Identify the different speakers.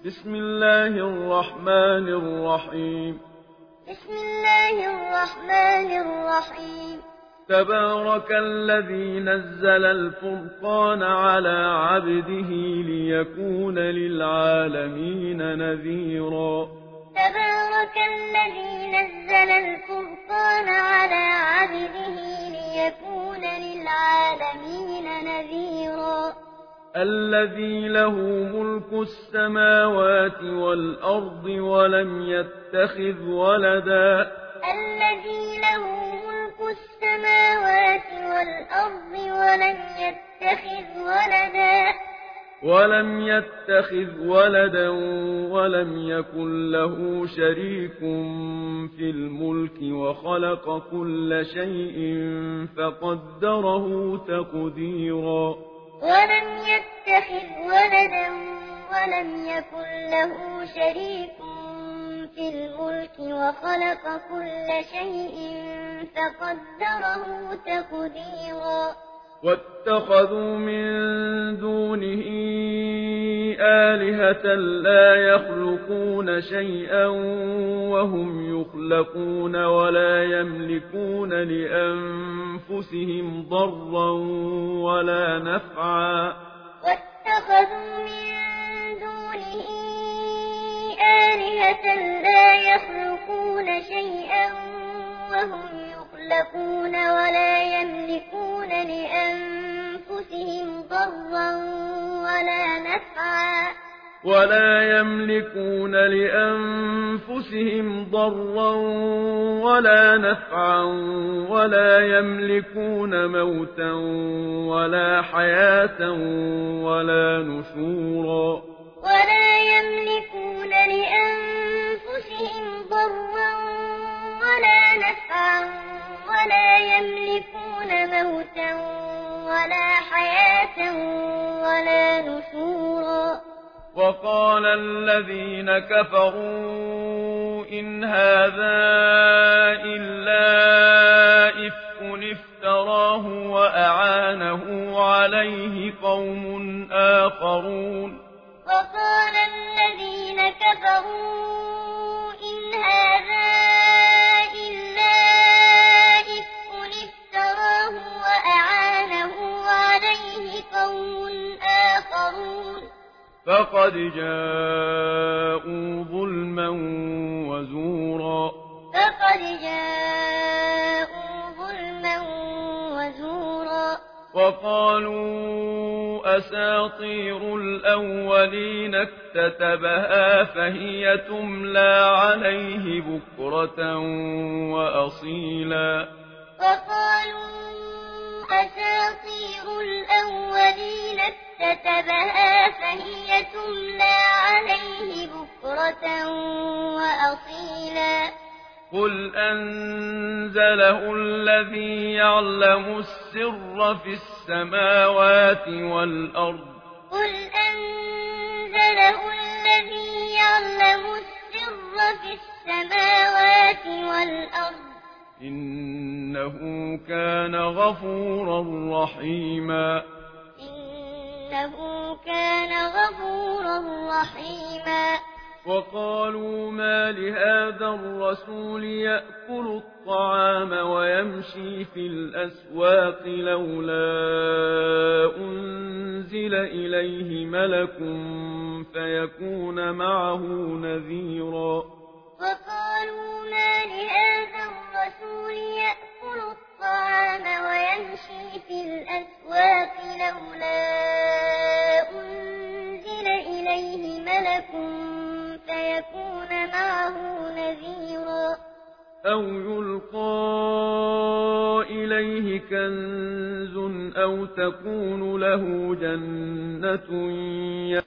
Speaker 1: بسم الله الرحمن الرحيم
Speaker 2: بسم الله الرحمن الرحيم
Speaker 1: تبارك الذي نزل الفرقان على عبده ليكون للعالمين نذيرا
Speaker 2: تبارك الذي نزل الفرقان على عبده ليكون للعالمين نذيرا
Speaker 1: الذي له ملك السماوات والأرض ولم يتخذ ولدا
Speaker 2: الذي له ملك السماوات والأرض
Speaker 1: ولم يتخذ ولدا ولم يكن له شريك في الملك وخلق كل شيء فقدره تقديرا
Speaker 2: ولم يتخذ ولدا ولم يكن له شريك في الملك وخلق كل شيء فقدره تقديرا
Speaker 1: واتخذوا من دونه آلهة لا يخلقون شيئا وهم يخلقون ولا يملكون لأنفسهم ضرا ولا نفعا
Speaker 2: واتخذوا من دونه آلهة لا يخلقون شيئا وهم يخلقون
Speaker 1: ولا يملكون لأنفسهم ضرا ولا نفعا ولا يملكون موتا ولا حياة ولا نشورا
Speaker 2: ولا يملكون لأنفسهم ضرا ولا نفعا ولا يملكون موتا ولا حياة ولا نشورا
Speaker 1: وقال الذين كفروا إن هذا إلا إفك افتراه وأعانه عليه قوم آخرون
Speaker 2: وقال الذين كفروا إن هذا إلا إفك افتراه وأعانه عليه قوم آخرون
Speaker 1: فقد جاءوا ظلما وزورا وقالوا أساطير الأولين اكتتبها فهي تملى عليه بكرة وأصيلا
Speaker 2: وقالوا أساطير الأولين اكتتبها فهي تملى عليه بكرة وأصيلا
Speaker 1: قل أنزله الذي يعلم السر في السماوات والأرض
Speaker 2: قل أنزله الذي يعلم السر في السماوات والأرض
Speaker 1: إنه كان غفورا رحيما وقالوا ما لهذا الرسول يأكل الطعام ويمشي في الأسواق لولا أنزل إليه ملك فيكون معه نذيرا
Speaker 2: وقالوا ما لهذا الرسول يأكل الطعام ويمشي في الأسواق لولا أنزل إليه ملك فيكون معه نذيرا
Speaker 1: أو يلقى إليه كنز أو تكون له جنة